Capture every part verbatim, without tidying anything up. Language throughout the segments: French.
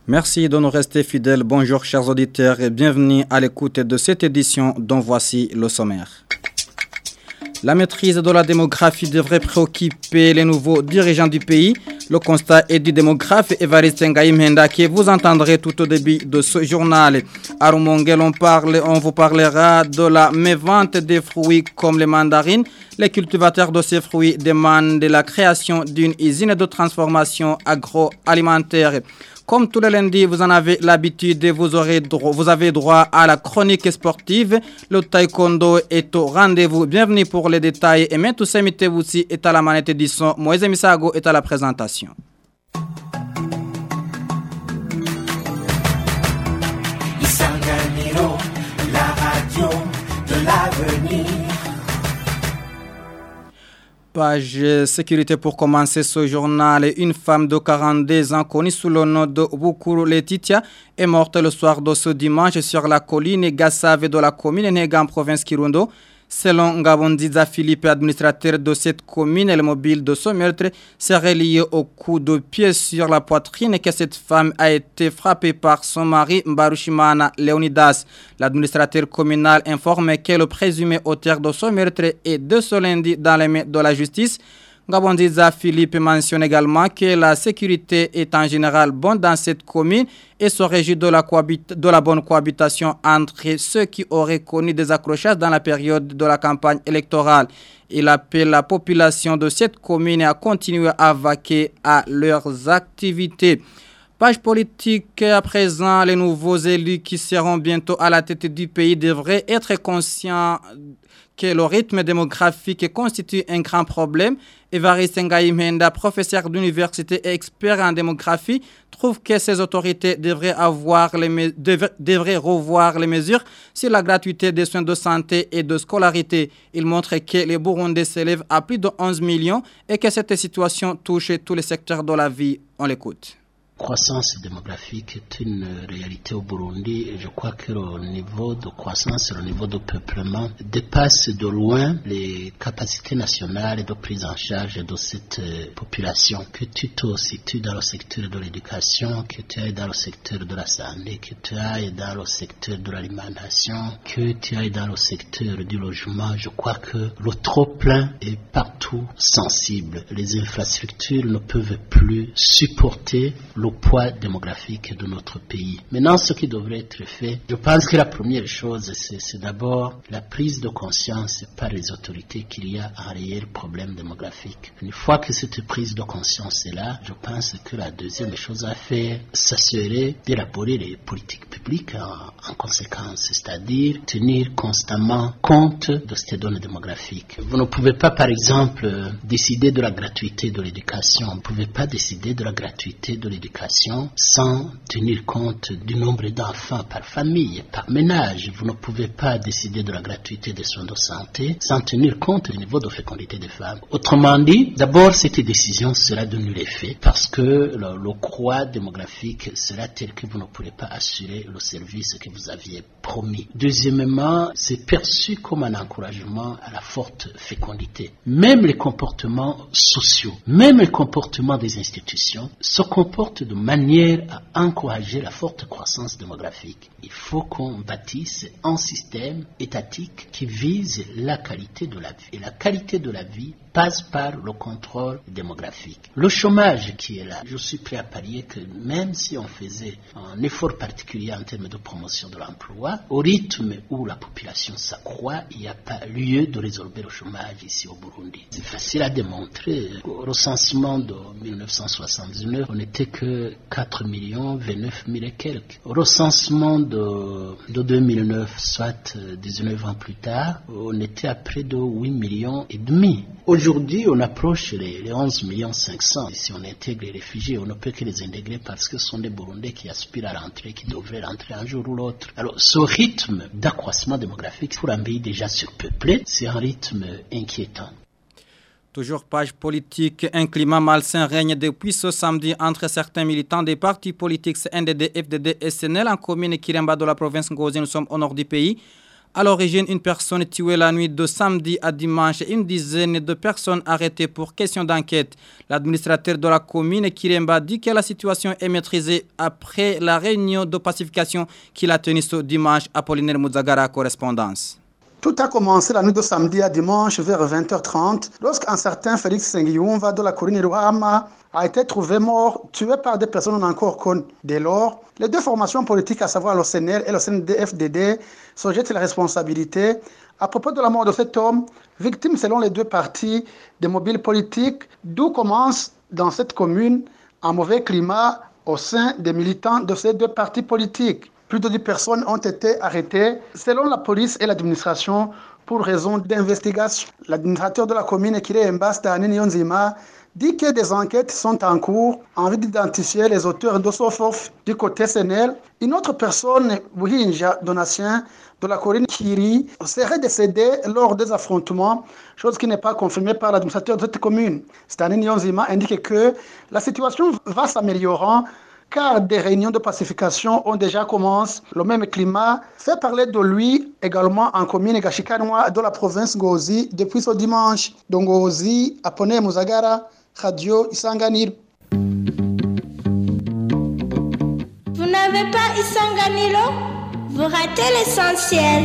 Merci de nous rester fidèles. Bonjour chers auditeurs et bienvenue à l'écoute de cette édition dont voici le sommaire. La maîtrise de la démographie devrait préoccuper les nouveaux dirigeants du pays. Le constat est du démographe Évariste Ngaïmenda que vous entendrez tout au début de ce journal. À Rumonguel, on, parle, on vous parlera de la mévente des fruits comme les mandarines. Les cultivateurs de ces fruits demandent la création d'une usine de transformation agroalimentaire. Comme tous les lundis, vous en avez l'habitude, vous, aurez dro- vous avez droit à la chronique sportive. Le taekwondo est au rendez-vous. Bienvenue pour les détails. Et maintenant, Semitewoussi est à la manette du son. Moïse Misago est à la présentation. Isanganiro, la radio de l'avenir. Page sécurité pour commencer ce journal. Une femme de quarante-deux ans connue sous le nom de Bukuru Letitia est morte le soir de ce dimanche sur la colline Gassave de la commune Nega en province Kirundo. Selon Ngabondiza Philippe, administrateur de cette commune, le mobile de ce meurtre serait lié au coup de pied sur la poitrine et que cette femme a été frappée par son mari Mbarushimana Leonidas. L'administrateur communal informe que le présumé auteur de ce meurtre est de ce lundi dans les mains de la justice. Ngabondiza Philippe mentionne également que la sécurité est en général bonne dans cette commune et se réjouit de la, cohabit- de la bonne cohabitation entre ceux qui auraient connu des accrochages dans la période de la campagne électorale. Il appelle la population de cette commune à continuer à vaquer à leurs activités. Page politique à présent, les nouveaux élus qui seront bientôt à la tête du pays devraient être conscients que le rythme démographique constitue un grand problème. Évariste Ngaïmenda, professeur d'université et expert en démographie, trouve que ces autorités devraient, avoir les me- dev- devraient revoir les mesures sur la gratuité des soins de santé et de scolarité. Il montre que les Burundais s'élèvent à plus de onze millions et que cette situation touche tous les secteurs de la vie. On l'écoute. La croissance démographique est une réalité au Burundi et je crois que le niveau de croissance, le niveau de peuplement dépasse de loin les capacités nationales de prise en charge de cette population. Que tu te situes dans le secteur de l'éducation, que tu ailles dans le secteur de la santé, que tu ailles dans le secteur de l'alimentation, que tu ailles dans le secteur du logement, je crois que le trop-plein est partout sensible. Les infrastructures ne peuvent plus supporter le le poids démographique de notre pays. Maintenant, ce qui devrait être fait, je pense que la première chose, c'est, c'est d'abord la prise de conscience par les autorités qu'il y a un réel problème démographique. Une fois que cette prise de conscience est là, je pense que la deuxième chose à faire, ça serait d'élaborer les politiques publiques en, en conséquence, c'est-à-dire tenir constamment compte de ces données démographiques. Vous ne pouvez pas, par exemple, décider de la gratuité de l'éducation. Vous ne pouvez pas décider de la gratuité de l'éducation sans tenir compte du nombre d'enfants par famille, par ménage. Vous ne pouvez pas décider de la gratuité des soins de santé sans tenir compte du niveau de fécondité des femmes. Autrement dit, d'abord, cette décision sera de nul effet parce que le, le croît démographique sera tel que vous ne pourrez pas assurer le service que vous aviez promis. Deuxièmement, c'est perçu comme un encouragement à la forte fécondité. Même les comportements sociaux, même les comportements des institutions se comportent de manière à encourager la forte croissance démographique. Il faut qu'on bâtisse un système étatique qui vise la qualité de la vie. Et la qualité de la vie passe par le contrôle démographique. Le chômage qui est là, je suis prêt à parier que même si on faisait un effort particulier en termes de promotion de l'emploi, au rythme où la population s'accroît, il n'y a pas lieu de résorber le chômage ici au Burundi. C'est facile à démontrer. Au recensement de dix-neuf cent soixante-dix-neuf, on n'était que quatre millions vingt-neuf mille et quelques. Au recensement de, de deux mille neuf, soit dix-neuf ans plus tard, on était à près de huit millions et demi. Aujourd'hui, on approche les, les onze millions cinq cents. Si on intègre les réfugiés, on ne peut que les intégrer parce que ce sont des Burundais qui aspirent à rentrer, qui devraient rentrer un jour ou l'autre. Alors, ce rythme d'accroissement démographique pour un pays déjà surpeuplé, c'est un rythme inquiétant. Toujours page politique, un climat malsain règne depuis ce samedi entre certains militants des partis politiques C N D D, F D D et S N L en commune Kiremba de la province Ngozi. Nous sommes au nord du pays. À l'origine, une personne tuée la nuit de samedi à dimanche et une dizaine de personnes arrêtées pour question d'enquête. L'administrateur de la commune, Kiremba, dit que la situation est maîtrisée après la réunion de pacification qu'il a tenue ce dimanche. Apollinaire Mouzagara, correspondance. Tout a commencé la nuit de samedi à dimanche vers vingt heures trente lorsqu'un certain Félix Sengiumva de la commune de Ruhama a été trouvé mort, tué par des personnes non encore connues. Dès lors, les deux formations politiques, à savoir l'O C N L et le C N D F D D, se jettent la responsabilité à propos de la mort de cet homme, victime selon les deux partis des mobiles politiques, d'où commence dans cette commune un mauvais climat au sein des militants de ces deux partis politiques. Plus de dix personnes ont été arrêtées selon la police et l'administration pour raison d'investigation. L'administrateur de la commune, Kiremba Stani Nyonzima, dit que des enquêtes sont en cours en vue d'identifier les auteurs de ce fort du côté S N L. Une autre personne, Buhinja Donatien, de la commune Kiri, serait décédée lors des affrontements, chose qui n'est pas confirmée par l'administrateur de cette commune. Stani Nyonzima indique que la situation va s'améliorant car des réunions de pacification ont déjà commencé. Le même climat fait parler de lui également en commune Gashikanwa de la province Ngozi depuis ce dimanche. Donc Ngozi, Apone Muzagara, Radio Isanganiro. Vous n'avez pas Isanganiro? Vous ratez l'essentiel.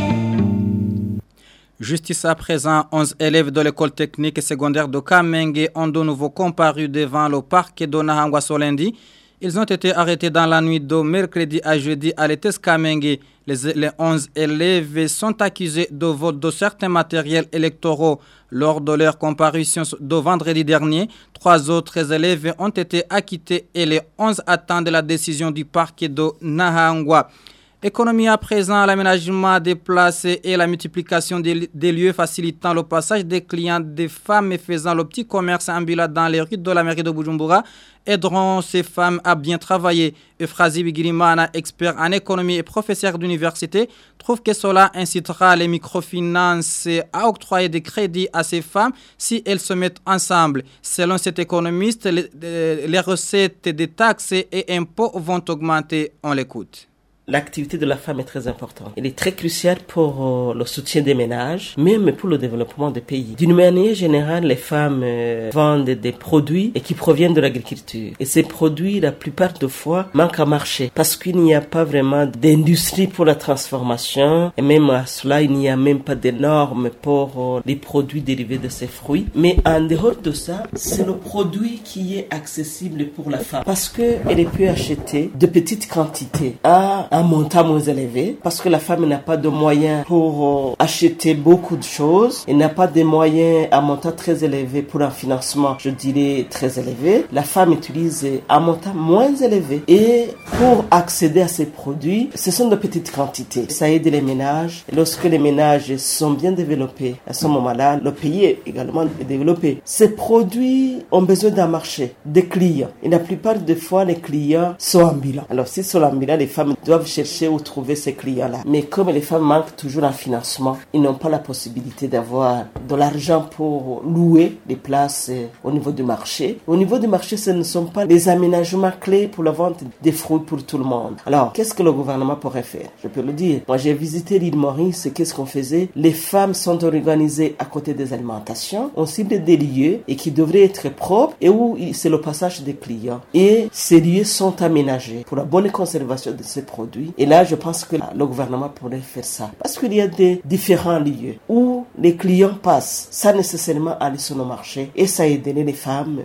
Justice à présent, onze élèves de l'école technique et secondaire de Kamenge ont de nouveau comparu devant le parquet de Nahangwa ce lundi. Ils ont été arrêtés dans la nuit de mercredi à jeudi à l'E T E S Kamenge. Les, les onze élèves sont accusés de vol de certains matériels électoraux lors de leur comparution de vendredi dernier. Trois autres élèves ont été acquittés et les onze attendent la décision du parquet de Nahangwa. Économie à présent, l'aménagement des places et la multiplication des, des lieux facilitant le passage des clients, des femmes et faisant le petit commerce ambulant dans les rues de la mairie de Bujumbura aideront ces femmes à bien travailler. Euphrasie Bigirimana, expert en économie et professeur d'université, trouve que cela incitera les microfinances à octroyer des crédits à ces femmes si elles se mettent ensemble. Selon cet économiste, les, les recettes des taxes et impôts vont augmenter. On l'écoute. L'activité de la femme est très importante. Elle est très cruciale pour euh, le soutien des ménages, même pour le développement des pays. D'une manière générale, les femmes euh, vendent des produits et qui proviennent de l'agriculture. Et ces produits, la plupart de fois, manquent à marché parce qu'il n'y a pas vraiment d'industrie pour la transformation. Et même à cela, il n'y a même pas de normes pour euh, les produits dérivés de ces fruits. Mais en dehors de ça, c'est le produit qui est accessible pour la femme parce qu'elle peut acheter de petites quantités à un montant moins élevé parce que la femme n'a pas de moyens pour euh, acheter beaucoup de choses. Elle n'a pas de moyens à montant très élevé pour un financement, je dirais, très élevé. La femme utilise un montant moins élevé et pour accéder à ces produits, ce sont de petites quantités. Ça aide les ménages. Et lorsque les ménages sont bien développés, à ce moment-là, le pays est également développé. Ces produits ont besoin d'un marché, des clients. Et la plupart des fois, les clients sont ambulants. Alors, si sont ambulants, les femmes doivent chercher où trouver ces clients-là. Mais comme les femmes manquent toujours en financement, ils n'ont pas la possibilité d'avoir de l'argent pour louer des places au niveau du marché. Au niveau du marché, ce ne sont pas les aménagements clés pour la vente des fruits pour tout le monde. Alors, qu'est-ce que le gouvernement pourrait faire? Je peux le dire. Moi, j'ai visité l'île Maurice. Qu'est-ce qu'on faisait? Les femmes sont organisées à côté des alimentations. On cible des lieux et qui devraient être propres et où c'est le passage des clients. Et ces lieux sont aménagés pour la bonne conservation de ces produits. Et là, je pense que le gouvernement pourrait faire ça. Parce qu'il y a des différents lieux où les clients passent sans nécessairement aller sur le marché. Et ça aide les femmes.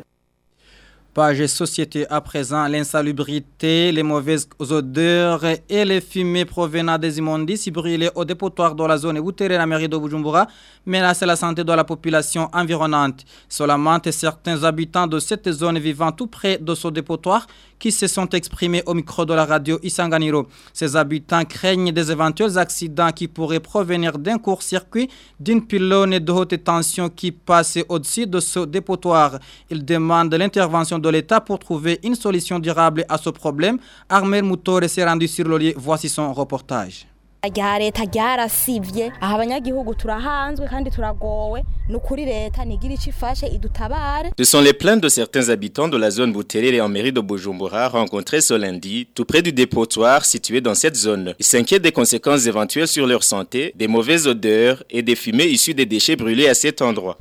Page société à présent, l'insalubrité, les mauvaises odeurs et les fumées provenant des immondices brûlés au dépotoir de la zone Outere, la mairie de Bujumbura, menacent la santé de la population environnante. Seulement, certains habitants de cette zone vivant tout près de ce dépotoir qui se sont exprimés au micro de la radio Isanganiro. Ces habitants craignent des éventuels accidents qui pourraient provenir d'un court-circuit d'une pylône de haute tension qui passe au-dessus de ce dépotoir. Ils demandent l'intervention de l'État pour trouver une solution durable à ce problème. Armel Moutore s'est rendu sur le lieu. Voici son reportage. rya leta ryarasivye aha abanyagihugu turahanzwe kandi turagowe nukuri leta nigira ico ifashe idutabare. Ce sont les plaintes de certains habitants de la zone Buterere en mairie de Bujumbura rencontrés ce lundi tout près du dépotoir situé dans cette zone. Ils s'inquiètent des conséquences éventuelles sur leur santé, des mauvaises odeurs et des fumées issues des déchets brûlés à cet endroit.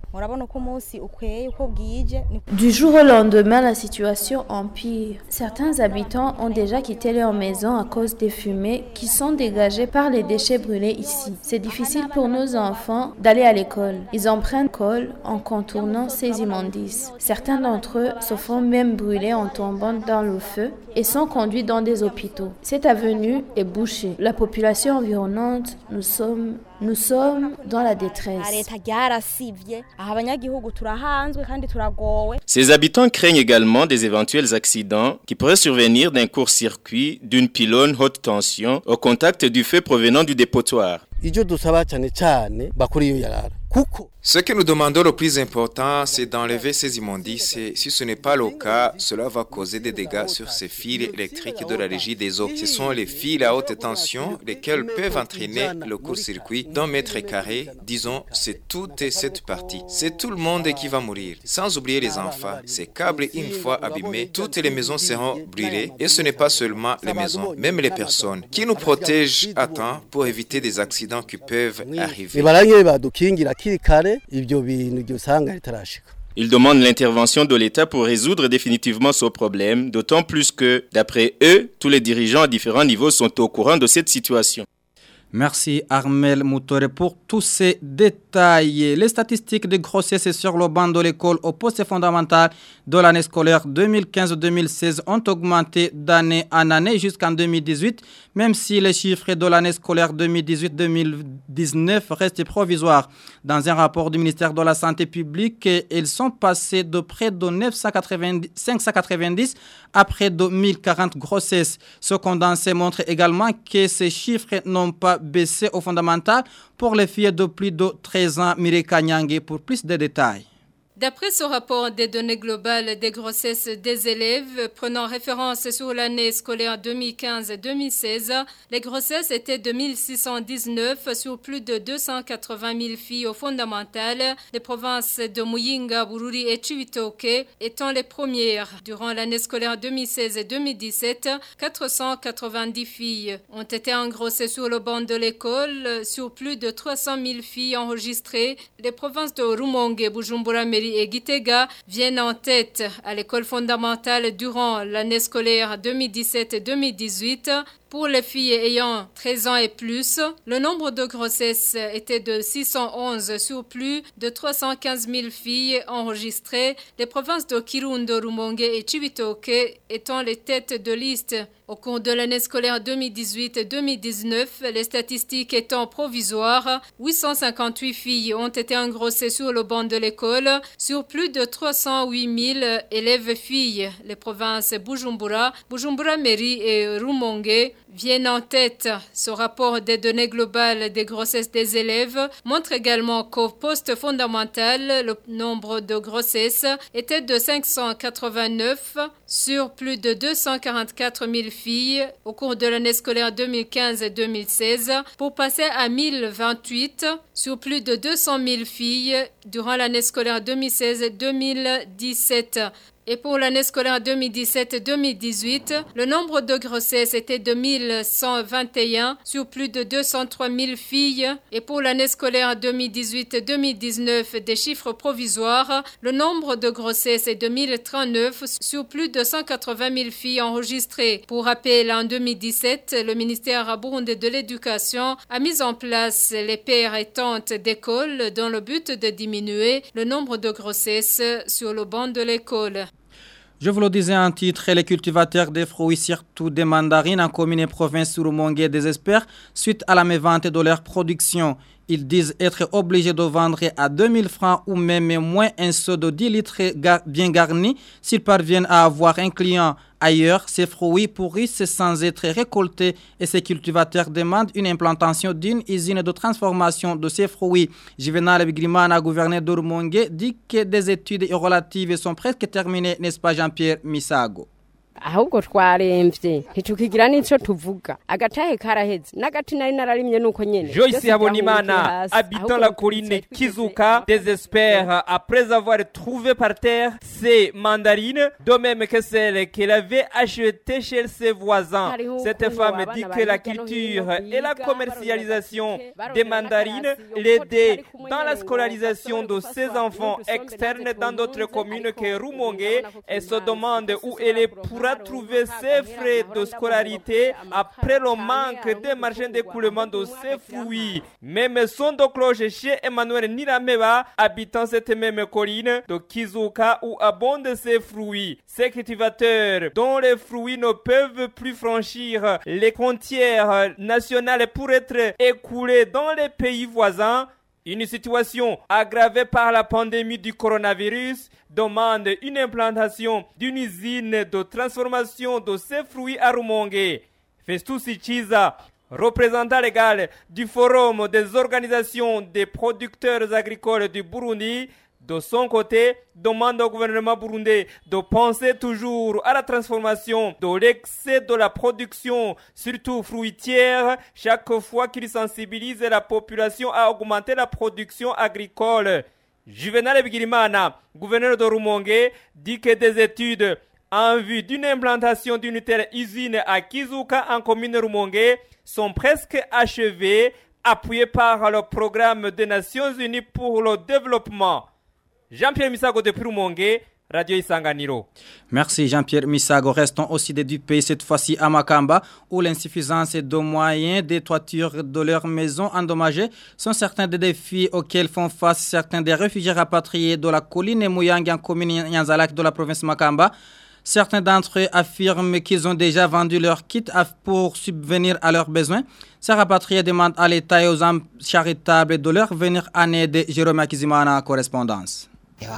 Du jour au lendemain, la situation empire. Certains habitants ont déjà quitté leur maison à cause des fumées qui sont dégagées par les déchets brûlés ici. C'est difficile pour nos enfants d'aller à l'école. Ils empruntent l'école en contournant ces immondices. Certains d'entre eux se font même brûler en tombant dans le feu et sont conduits dans des hôpitaux. Cette avenue est bouchée. La population environnante, nous sommes, nous sommes dans la détresse. Ces habitants craignent également des éventuels accidents qui pourraient survenir d'un court-circuit d'une pylône haute tension au contact du feu provenant du dépotoir. Ce que nous demandons le plus important, c'est d'enlever ces immondices et si ce n'est pas le cas, cela va causer des dégâts sur ces fils électriques de la régie des eaux. Ce sont les fils à haute tension lesquels peuvent entraîner le court-circuit d'un mètre carré. Disons, c'est toute cette partie. C'est tout le monde qui va mourir, sans oublier les enfants. Ces câbles, une fois abîmés, toutes les maisons seront brûlées et ce n'est pas seulement les maisons, même les personnes qui nous protègent à temps pour éviter des accidents qui peuvent arriver. Ils demandent l'intervention de l'État pour résoudre définitivement ce problème, d'autant plus que, d'après eux, tous les dirigeants à différents niveaux sont au courant de cette situation. Merci Armel Moutore pour tous ces détails. Les statistiques de grossesse sur le banc de l'école au poste fondamental de l'année scolaire deux mille quinze deux mille seize ont augmenté d'année en année jusqu'en deux mille dix-huit, même si les chiffres de l'année scolaire deux mille dix-huit deux mille dix-neuf restent provisoires. Dans un rapport du ministère de la Santé publique, ils sont passés de près de neuf cent quatre-vingt-dix, cinq cent quatre-vingt-dix à près de mille quarante grossesses. Ce condensé montre également que ces chiffres n'ont pas baissé au fondamental pour les filles de plus de treize ans. Mireka Nyange pour plus de détails. D'après ce rapport des données globales des grossesses des élèves, prenant référence sur l'année scolaire deux mille quinze deux mille seize, les grossesses étaient de mille six cent dix-neuf sur plus de deux cent quatre-vingt mille filles au fondamental, les provinces de Muyinga, Bururi et Chibitoke étant les premières. Durant l'année scolaire deux mille seize deux mille dix-sept, quatre cent quatre-vingt-dix filles ont été engrossées sur le banc de l'école, sur plus de trois cent mille filles enregistrées. Les provinces de Rumonge, Bujumbura, Meri et Gitega viennent en tête à l'école fondamentale durant l'année scolaire deux mille dix-sept deux mille dix-huit. Pour les filles ayant treize ans et plus, le nombre de grossesses était de six cent onze sur plus de trois cent quinze mille filles enregistrées, les provinces de Kirundo, Rumonge et Chibitoke étant les têtes de liste. Au cours de l'année scolaire deux mille dix-huit deux mille dix-neuf, les statistiques étant provisoires, huit cent cinquante-huit filles ont été engrossées sur le banc de l'école, sur plus de trois cent huit mille élèves filles. Les provinces Bujumbura, Bujumbura Meri et Rumonge viennent en tête. Ce rapport des données globales des grossesses des élèves montre également qu'au poste fondamental, le nombre de grossesses était de cinq cent quatre-vingt-neuf sur plus de deux cent quarante-quatre mille filles au cours de l'année scolaire deux mille quinze deux mille seize pour passer à mille vingt-huit sur plus de deux cent mille filles durant l'année scolaire deux mille seize deux mille dix-sept. Et pour l'année scolaire deux mille dix-sept deux mille dix-huit, le nombre de grossesses était de mille cent vingt et un sur plus de deux cent trois mille filles. Et pour l'année scolaire deux mille dix-huit deux mille dix-neuf, des chiffres provisoires, le nombre de grossesses est de mille trente-neuf sur plus de cent quatre-vingt mille filles enregistrées. Pour rappel, en deux mille dix-sept, le ministère burundais de l'Éducation a mis en place les pères et tantes d'école dans le but de diminuer le nombre de grossesses sur le banc de l'école. Je vous le disais en titre, les cultivateurs des fruits, surtout des mandarines en commune et province Rumonge désespèrent suite à la mévente de leur production. Ils disent être obligés de vendre à deux mille francs ou même moins un seau de dix litres bien garni s'ils parviennent à avoir un client. Ailleurs, ces fruits pourrissent sans être récoltés et ces cultivateurs demandent une implantation d'une usine de transformation de ces fruits. Juvenal Bigrimana, gouverneur de Rumonge, dit que des études relatives sont presque terminées, n'est-ce pas Jean-Pierre Misago? ahubwo twaremvye ntitukigira n'ico tuvuga agatahe karaheze n'agati nari nararimye nuko nyene. Joyce Habonimana, habitant la colline Kizuka, désespère après avoir trouvé par terre ses mandarines, de même que celles qu'elle avait achetées chez ses voisins. Cette femme dit que la culture et la commercialisation des mandarines l'aident dans la scolarisation de ses enfants externes dans d'autres communes que Rumongue et se demande où elle pourra trouver ses frais de scolarité après le manque des marchés d'écoulement de ses fruits. Même son de cloche chez Emmanuel Nirameba, habitant cette même colline de Kizuka où abondent ses fruits. Ces cultivateurs dont les fruits ne peuvent plus franchir les frontières nationales pour être écoulés dans les pays voisins. Une situation aggravée par la pandémie du coronavirus demande une implantation d'une usine de transformation de ces fruits à Rumongue. Festus Chiza, représentant légal du Forum des organisations des producteurs agricoles du Burundi, de son côté, demande au gouvernement burundais de penser toujours à la transformation de l'excès de la production, surtout fruitière, chaque fois qu'il sensibilise la population à augmenter la production agricole. Juvenal Bigirimana, gouverneur de Rumongue, dit que des études en vue d'une implantation d'une telle usine à Kizuka en commune Rumongue sont presque achevées, appuyées par le programme des Nations Unies pour le développement. Jean-Pierre Misago de Rumongue, Radio Isanganiro. Merci Jean-Pierre Misago. Restons aussi du pays, cette fois-ci à Makamba, où l'insuffisance de moyens des toitures de leurs maisons endommagées sont certains des défis auxquels font face certains des réfugiés rapatriés de la colline Muyang en commune Nyanzalak de la province Makamba. Certains d'entre eux affirment qu'ils ont déjà vendu leur kit pour subvenir à leurs besoins. Ces rapatriés demandent à l'État et aux âmes charitables de leur venir en aide. Jérôme Akizimana, correspondance.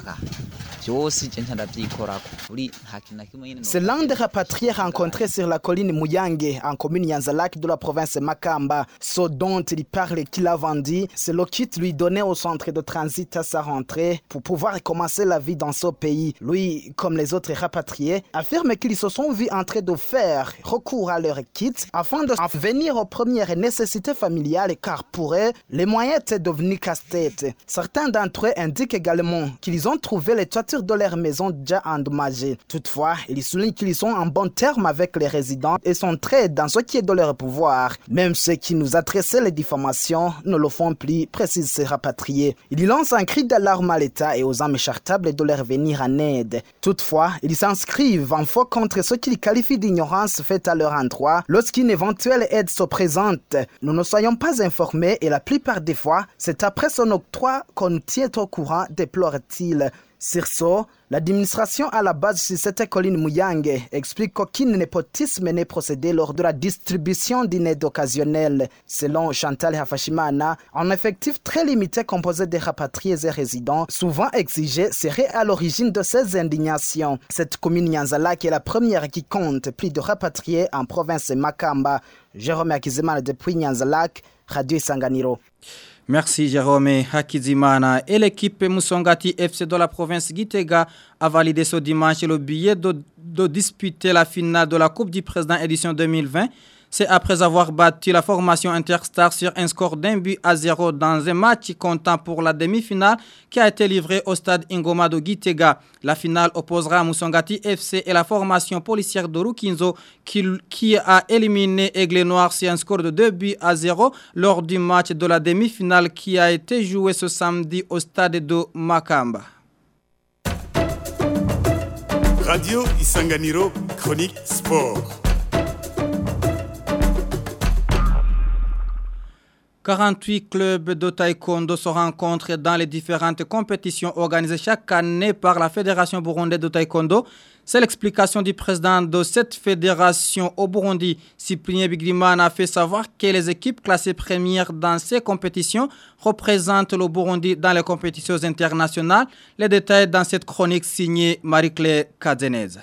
C'est l'un des rapatriés rencontrés sur la colline Muyange, en commune Nyanzalak de la province Makamba. Ce dont il parle qu'il a vendu, c'est le kit lui donné au centre de transit à sa rentrée pour pouvoir commencer la vie dans ce pays. Lui, comme les autres rapatriés, affirme qu'ils se sont vus en train de faire recours à leur kit afin de venir aux premières nécessités familiales, car pour eux, les moyens étaient devenus casse-tête. Certains d'entre eux indiquent également qu'ils ont trouvé les toitures de leur maison déjà endommagées. Toutefois, ils soulignent qu'ils sont en bon terme avec les résidents et sont très dans ce qui est de leur pouvoir. Même ceux qui nous adressaient les diffamations ne le font plus, précisent ces rapatriés. Ils lancent un cri d'alarme à l'État et aux âmes charitables de leur venir en aide. Toutefois, ils s'inscrivent en faux contre ce qu'ils qualifient d'ignorance faite à leur endroit lorsqu'une éventuelle aide se présente. Nous ne soyons pas informés et la plupart des fois, c'est après son octroi qu'on nous tient au courant, déplore-t-il. Sur ce, l'administration à la base sur cette colline Muyange explique qu'aucun népotisme n'est procédé lors de la distribution d'une aide occasionnelle. Selon Chantal Hafashimana, un effectif très limité composé de rapatriés et résidents, souvent exigés, serait à l'origine de ces indignations. Cette commune Nyanzalak est la première qui compte plus de rapatriés en province Makamba. Jérôme Akizimana depuis Nyanzalak, Radio Isanganiro. Merci Jérôme Hakizimana. Et l'équipe Musongati F C de la province Gitega a validé ce dimanche le billet de, de disputer la finale de la Coupe du Président édition deux mille vingt. C'est après avoir battu la formation Interstar sur un score d'un but à zéro dans un match comptant pour la demi-finale qui a été livré au stade Ingoma de Gitega. La finale opposera Musongati F C et la formation policière de Rukinzo qui, qui a éliminé Aigle Noir sur un score de deux buts à zéro lors du match de la demi-finale qui a été joué ce samedi au stade de Makamba. Radio Isanganiro, chronique sport. quarante-huit clubs de taekwondo se rencontrent dans les différentes compétitions organisées chaque année par la Fédération burundaise de taekwondo. C'est l'explication du président de cette fédération au Burundi. Cyprien Bigrimana a fait savoir que les équipes classées premières dans ces compétitions représentent le Burundi dans les compétitions internationales. Les détails dans cette chronique signée Marie-Claire Kadzeneza.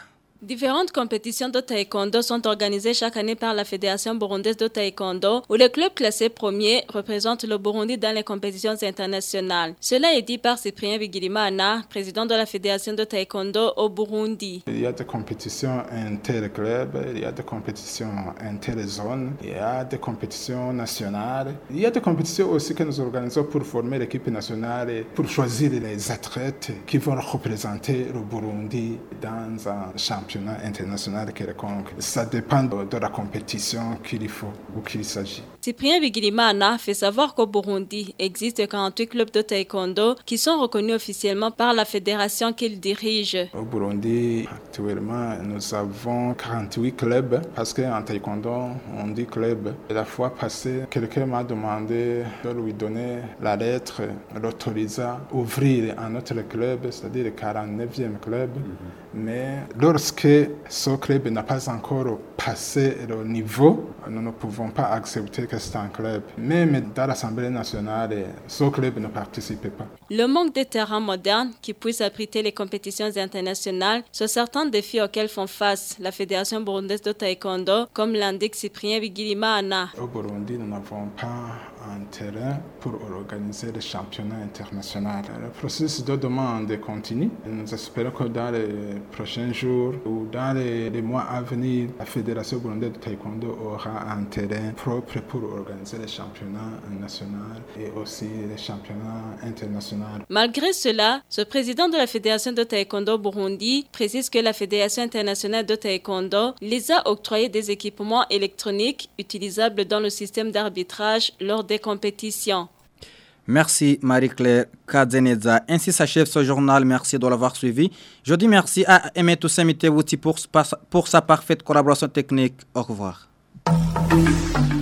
Différentes compétitions de taekwondo sont organisées chaque année par la Fédération burundaise de taekwondo, où les clubs classés premiers représentent le Burundi dans les compétitions internationales. Cela est dit par Cyprien Bigirimana, président de la Fédération de taekwondo au Burundi. Il y a des compétitions inter-clubs, il y a des compétitions inter-zones, il y a des compétitions nationales. Il y a des compétitions aussi que nous organisons pour former l'équipe nationale et pour choisir les athlètes qui vont représenter le Burundi dans un championnat international quelconque. Ça dépend de la compétition qu'il faut ou qu'il s'agit. Cyprien Bigirimana fait savoir qu'au Burundi existe quarante-huit clubs de taekwondo qui sont reconnus officiellement par la fédération qu'il dirige. Au Burundi, actuellement, nous avons quarante-huit clubs parce qu'en taekwondo, on dit club. La fois passée, quelqu'un m'a demandé de lui donner la lettre l'autorisant à ouvrir un autre club, c'est-à-dire le quarante-neuvième club. Mm-hmm. Mais lorsque ce club n'a pas encore passé le niveau, nous ne pouvons pas accepter que c'est un club. Même dans l'Assemblée nationale, ce club ne participe pas. Le manque de terrains modernes qui puissent abriter les compétitions internationales sont certains défis auxquels font face la Fédération burundaise de taekwondo, comme l'indique Cyprien Bigirimana. Au Burundi, nous n'avons pas un terrain pour organiser les championnats internationaux. Le processus de demande continue. Nous espérons que dans les prochains jours ou dans les, les mois à venir, la Fédération burundaise de taekwondo aura un terrain propre pour organiser les championnats nationaux et aussi les championnats internationaux. Malgré cela, ce président de la Fédération de taekwondo Burundi précise que la Fédération internationale de taekwondo les a octroyé des équipements électroniques utilisables dans le système d'arbitrage lors des compétitions. Merci Marie-Claire Kadzeneza. Ainsi s'achève ce journal. Merci de l'avoir suivi. Je dis merci à Aimé Toussaint Mitewuti pour, pour sa parfaite collaboration technique. Au revoir.